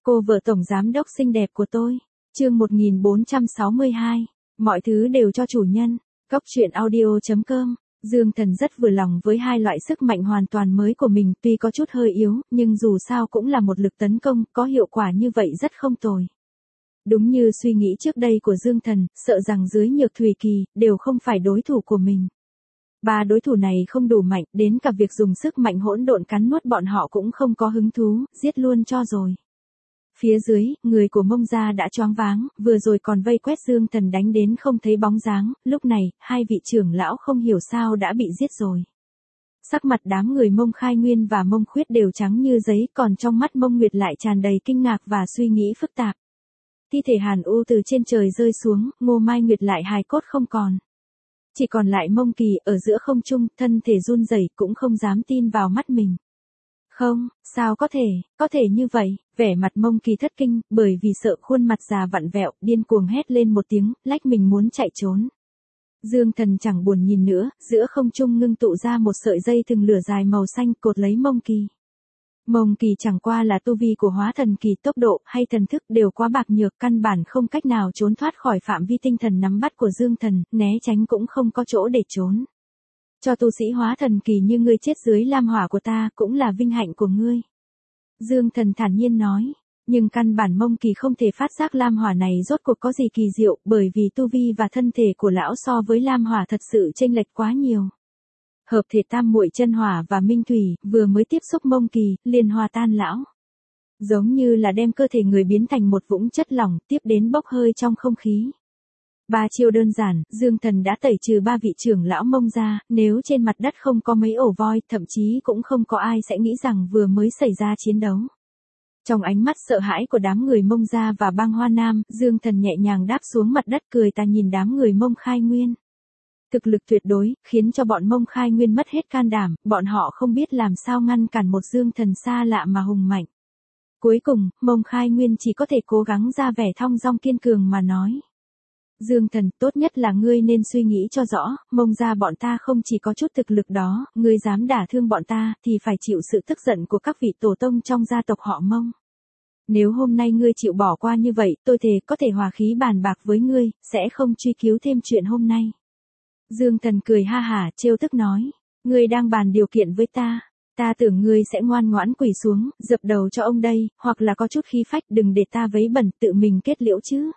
Cô vợ tổng giám đốc xinh đẹp của tôi. Chương 1462. Mọi thứ đều cho chủ nhân. Góc truyện audio.com. Dương Thần rất vừa lòng với hai loại sức mạnh hoàn toàn mới của mình, tuy có chút hơi yếu, nhưng dù sao cũng là một lực tấn công, có hiệu quả như vậy rất không tồi. Đúng như suy nghĩ trước đây của Dương Thần, sợ rằng dưới Nhược Thùy Kỳ, đều không phải đối thủ của mình. Ba đối thủ này không đủ mạnh, đến cả việc dùng sức mạnh hỗn độn cắn nuốt bọn họ cũng không có hứng thú, giết luôn cho rồi. Phía dưới, người của Mông gia đã choáng váng, vừa rồi còn vây quét Dương Thần đánh đến không thấy bóng dáng, lúc này, hai vị trưởng lão không hiểu sao đã bị giết rồi. Sắc mặt đám người Mông Khai Nguyên và Mông Khuyết đều trắng như giấy, còn trong mắt Mông Nguyệt lại tràn đầy kinh ngạc và suy nghĩ phức tạp. Thi thể Hàn U từ trên trời rơi xuống, Ngô Mai Nguyệt lại hài cốt không còn. Chỉ còn lại Mông Kỳ ở giữa không trung, thân thể run rẩy cũng không dám tin vào mắt mình. Không, sao có thể như vậy, vẻ mặt Mông Kỳ thất kinh, bởi vì sợ khuôn mặt già vặn vẹo, điên cuồng hét lên một tiếng, lách mình muốn chạy trốn. Dương Thần chẳng buồn nhìn nữa, giữa không trung ngưng tụ ra một sợi dây thừng lửa dài màu xanh cột lấy Mông Kỳ. Mông Kỳ chẳng qua là tu vi của hóa thần kỳ, tốc độ hay thần thức đều quá bạc nhược, căn bản không cách nào trốn thoát khỏi phạm vi tinh thần nắm bắt của Dương Thần, né tránh cũng không có chỗ để trốn. Cho tu sĩ hóa thần kỳ như ngươi chết dưới lam hỏa của ta cũng là vinh hạnh của ngươi. Dương Thần thản nhiên nói, nhưng căn bản Mông Kỳ không thể phát giác lam hỏa này rốt cuộc có gì kỳ diệu, bởi vì tu vi và thân thể của lão so với lam hỏa thật sự chênh lệch quá nhiều. Hợp thể tam muội chân hỏa và minh thủy, vừa mới tiếp xúc Mông Kỳ, liền hòa tan lão. Giống như là đem cơ thể người biến thành một vũng chất lỏng, tiếp đến bốc hơi trong không khí. Ba chiêu đơn giản, Dương Thần đã tẩy trừ ba vị trưởng lão Mông gia, nếu trên mặt đất không có mấy ổ voi, thậm chí cũng không có ai sẽ nghĩ rằng vừa mới xảy ra chiến đấu. Trong ánh mắt sợ hãi của đám người Mông gia và Bang Hoa Nam, Dương Thần nhẹ nhàng đáp xuống mặt đất cười ta nhìn đám người Mông Khai Nguyên. Thực lực tuyệt đối, khiến cho bọn Mông Khai Nguyên mất hết can đảm, bọn họ không biết làm sao ngăn cản một Dương Thần xa lạ mà hùng mạnh. Cuối cùng, Mông Khai Nguyên chỉ có thể cố gắng ra vẻ thong dong kiên cường mà nói. Dương Thần, tốt nhất là ngươi nên suy nghĩ cho rõ, Mông gia bọn ta không chỉ có chút thực lực đó, ngươi dám đả thương bọn ta, thì phải chịu sự tức giận của các vị tổ tông trong gia tộc họ Mông. Nếu hôm nay ngươi chịu bỏ qua như vậy, tôi thề có thể hòa khí bàn bạc với ngươi, sẽ không truy cứu thêm chuyện hôm nay. Dương Thần cười ha hả, trêu tức nói, ngươi đang bàn điều kiện với ta tưởng ngươi sẽ ngoan ngoãn quỳ xuống, dập đầu cho ông đây, hoặc là có chút khí phách, đừng để ta vấy bẩn, tự mình kết liễu chứ.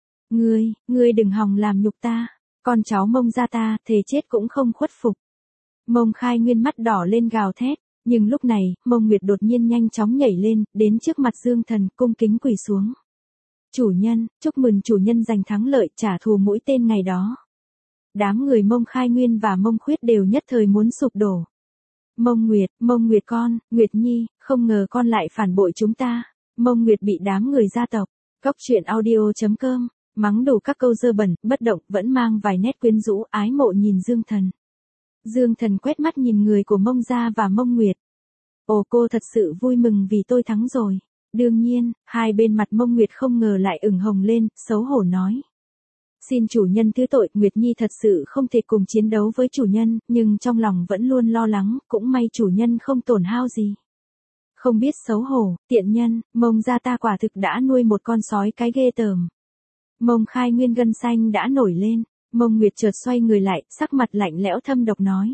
Ngươi đừng hòng làm nhục ta, con cháu Mông gia ta, thề chết cũng không khuất phục. Mông Khai Nguyên mắt đỏ lên gào thét, nhưng lúc này, Mông Nguyệt đột nhiên nhanh chóng nhảy lên, đến trước mặt Dương Thần, cung kính quỳ xuống. Chủ nhân, chúc mừng chủ nhân giành thắng lợi, trả thù mũi tên ngày đó. Đám người Mông Khai Nguyên và Mông Khuyết đều nhất thời muốn sụp đổ. Mông Nguyệt con, Nguyệt Nhi, không ngờ con lại phản bội chúng ta. Mông Nguyệt bị đám người gia tộc. Góc truyện audio.com. Mắng đủ các câu dơ bẩn, bất động, vẫn mang vài nét quyến rũ, ái mộ nhìn Dương Thần. Dương Thần quét mắt nhìn người của Mông gia và Mông Nguyệt. Ồ, cô thật sự vui mừng vì tôi thắng rồi. Đương nhiên, hai bên mặt Mông Nguyệt không ngờ lại ửng hồng lên, xấu hổ nói. Xin chủ nhân thứ tội, Nguyệt Nhi thật sự không thể cùng chiến đấu với chủ nhân, nhưng trong lòng vẫn luôn lo lắng, cũng may chủ nhân không tổn hao gì. Không biết xấu hổ, tiện nhân, Mông gia ta quả thực đã nuôi một con sói cái ghê tởm. Mông Khai Nguyên gân xanh đã nổi lên, Mông Nguyệt chợt xoay người lại, sắc mặt lạnh lẽo thâm độc nói.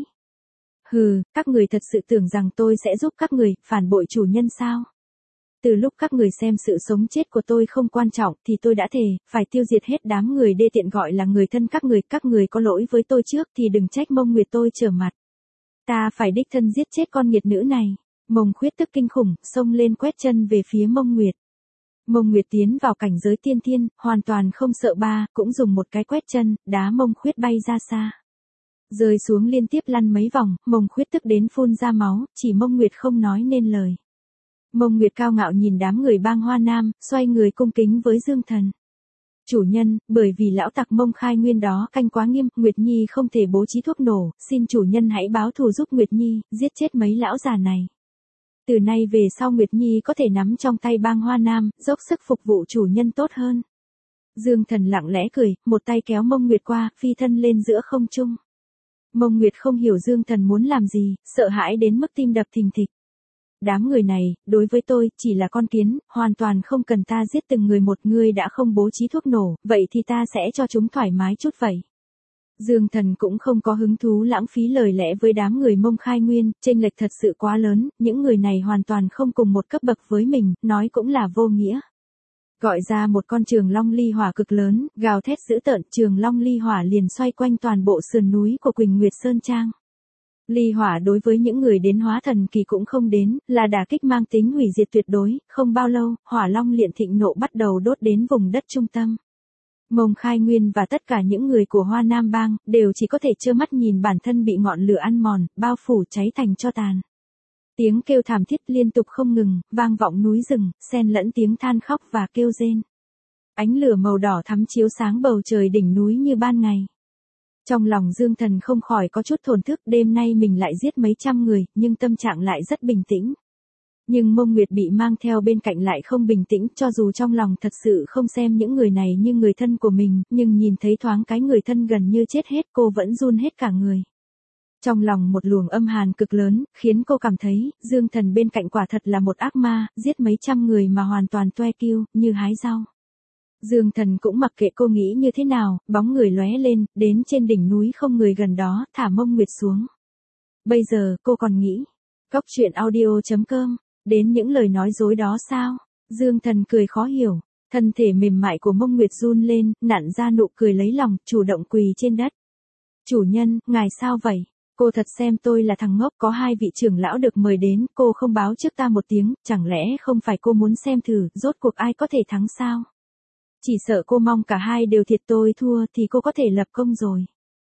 Hừ, các người thật sự tưởng rằng tôi sẽ giúp các người, phản bội chủ nhân sao? Từ lúc các người xem sự sống chết của tôi không quan trọng thì tôi đã thề, phải tiêu diệt hết đám người đê tiện gọi là người thân các người có lỗi với tôi trước thì đừng trách Mông Nguyệt tôi trở mặt. Ta phải đích thân giết chết con nghiệt nữ này. Mông Khuyết tức kinh khủng, xông lên quét chân về phía Mông Nguyệt. Mông Nguyệt tiến vào cảnh giới tiên thiên, hoàn toàn không sợ ba, cũng dùng một cái quét chân, đá Mông Khuyết bay ra xa. Rơi xuống liên tiếp lăn mấy vòng, Mông Khuyết tức đến phun ra máu, chỉ Mông Nguyệt không nói nên lời. Mông Nguyệt cao ngạo nhìn đám người Bang Hoa Nam, xoay người cung kính với Dương Thần. Chủ nhân, bởi vì lão tặc Mông Khai Nguyên đó canh quá nghiêm, Nguyệt Nhi không thể bố trí thuốc nổ, xin chủ nhân hãy báo thù giúp Nguyệt Nhi, giết chết mấy lão già này. Từ nay về sau Nguyệt Nhi có thể nắm trong tay Bang Hoa Nam, dốc sức phục vụ chủ nhân tốt hơn. Dương Thần lặng lẽ cười, một tay kéo Mông Nguyệt qua, phi thân lên giữa không trung. Mông Nguyệt không hiểu Dương Thần muốn làm gì, sợ hãi đến mức tim đập thình thịch. Đám người này, đối với tôi, chỉ là con kiến, hoàn toàn không cần ta giết từng người một. Ngươi đã không bố trí thuốc nổ, vậy thì ta sẽ cho chúng thoải mái chút vậy. Dương Thần cũng không có hứng thú lãng phí lời lẽ với đám người Mông Khai Nguyên, chênh lệch thật sự quá lớn, những người này hoàn toàn không cùng một cấp bậc với mình, nói cũng là vô nghĩa. Gọi ra một con trường long ly hỏa cực lớn, gào thét dữ tợn, trường long ly hỏa liền xoay quanh toàn bộ sườn núi của Quỳnh Nguyệt Sơn Trang. Ly hỏa đối với những người đến hóa thần kỳ cũng không đến, là đả kích mang tính hủy diệt tuyệt đối, không bao lâu, hỏa long liền thịnh nộ bắt đầu đốt đến vùng đất trung tâm. Mông Khai Nguyên và tất cả những người của Hoa Nam Bang, đều chỉ có thể trơ mắt nhìn bản thân bị ngọn lửa ăn mòn, bao phủ cháy thành tro tàn. Tiếng kêu thảm thiết liên tục không ngừng, vang vọng núi rừng, xen lẫn tiếng than khóc và kêu rên. Ánh lửa màu đỏ thắm chiếu sáng bầu trời đỉnh núi như ban ngày. Trong lòng Dương Thần không khỏi có chút thổn thức, đêm nay mình lại giết mấy trăm người, nhưng tâm trạng lại rất bình tĩnh. Nhưng Mông Nguyệt bị mang theo bên cạnh lại không bình tĩnh, cho dù trong lòng thật sự không xem những người này như người thân của mình, nhưng nhìn thấy thoáng cái người thân gần như chết hết, cô vẫn run hết cả người. Trong lòng một luồng âm hàn cực lớn, khiến cô cảm thấy, Dương Thần bên cạnh quả thật là một ác ma, giết mấy trăm người mà hoàn toàn toe kiêu, như hái rau. Dương Thần cũng mặc kệ cô nghĩ như thế nào, bóng người lóe lên, đến trên đỉnh núi không người gần đó, thả Mông Nguyệt xuống. Bây giờ, cô còn nghĩ, Cóc Truyện Audio.com, đến những lời nói dối đó sao? Dương Thần cười khó hiểu, thân thể mềm mại của Mông Nguyệt run lên, nặn ra nụ cười lấy lòng, chủ động quỳ trên đất. Chủ nhân, ngài sao vậy? Cô thật xem tôi là thằng ngốc, có hai vị trưởng lão được mời đến, cô không báo trước ta một tiếng, chẳng lẽ không phải cô muốn xem thử, rốt cuộc ai có thể thắng sao? Chỉ sợ cô mong cả hai đều thiệt, tôi thua thì cô có thể lập công rồi.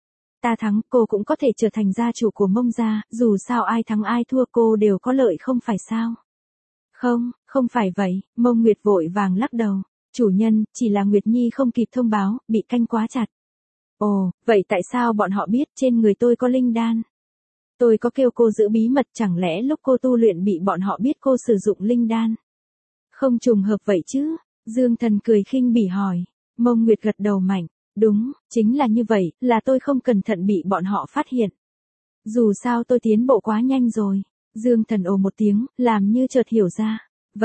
Ta thắng, cô cũng có thể trở thành gia chủ của Mông gia, dù sao ai thắng ai thua cô đều có lợi không phải sao? Không, không phải vậy, Mông Nguyệt vội vàng lắc đầu. Chủ nhân, chỉ là Nguyệt Nhi không kịp thông báo, bị canh quá chặt. Ồ, vậy tại sao bọn họ biết trên người tôi có linh đan? Tôi có kêu cô giữ bí mật, chẳng lẽ lúc cô tu luyện bị bọn họ biết cô sử dụng linh đan? Không trùng hợp vậy chứ? Dương Thần cười khinh bỉ hỏi. Mông Nguyệt gật đầu mạnh. Đúng, chính là như vậy, là tôi không cẩn thận bị bọn họ phát hiện. Dù sao tôi tiến bộ quá nhanh rồi. Dương Thần ồ một tiếng, làm như chợt hiểu ra.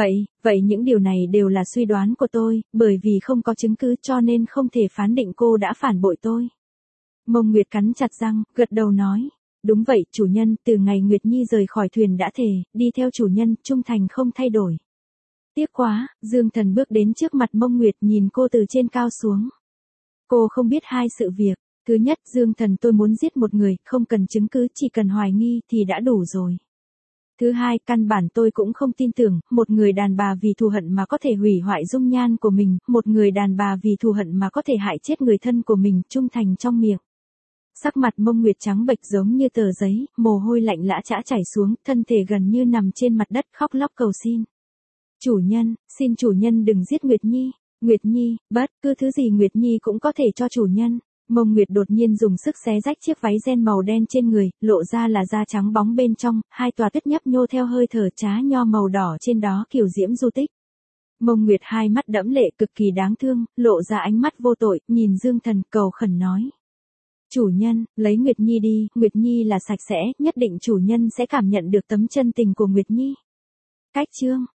Vậy những điều này đều là suy đoán của tôi, bởi vì không có chứng cứ cho nên không thể phán định cô đã phản bội tôi. Mông Nguyệt cắn chặt răng, gật đầu nói. Đúng vậy, chủ nhân, từ ngày Nguyệt Nhi rời khỏi thuyền đã thề, đi theo chủ nhân, trung thành không thay đổi. Tiếc quá, Dương Thần bước đến trước mặt Mông Nguyệt nhìn cô từ trên cao xuống. Cô không biết hai sự việc. Thứ nhất, Dương Thần, tôi muốn giết một người, không cần chứng cứ, chỉ cần hoài nghi thì đã đủ rồi. Thứ hai, căn bản tôi cũng không tin tưởng, một người đàn bà vì thù hận mà có thể hủy hoại dung nhan của mình, một người đàn bà vì thù hận mà có thể hại chết người thân của mình, trung thành trong miệng. Sắc mặt Mông Nguyệt trắng bệch giống như tờ giấy, mồ hôi lạnh lã chã chảy xuống, thân thể gần như nằm trên mặt đất khóc lóc cầu xin. Chủ nhân, xin chủ nhân đừng giết Nguyệt Nhi. Nguyệt Nhi, bất cứ thứ gì Nguyệt Nhi cũng có thể cho chủ nhân. Mông Nguyệt đột nhiên dùng sức xé rách chiếc váy ren màu đen trên người, lộ ra là da trắng bóng bên trong, hai tòa tuyết nhấp nhô theo hơi thở trá nho màu đỏ trên đó kiều diễm du tích. Mông Nguyệt hai mắt đẫm lệ cực kỳ đáng thương, lộ ra ánh mắt vô tội, nhìn Dương Thần cầu khẩn nói. Chủ nhân, lấy Nguyệt Nhi đi, Nguyệt Nhi là sạch sẽ, nhất định chủ nhân sẽ cảm nhận được tấm chân tình của Nguyệt Nhi. Cách chương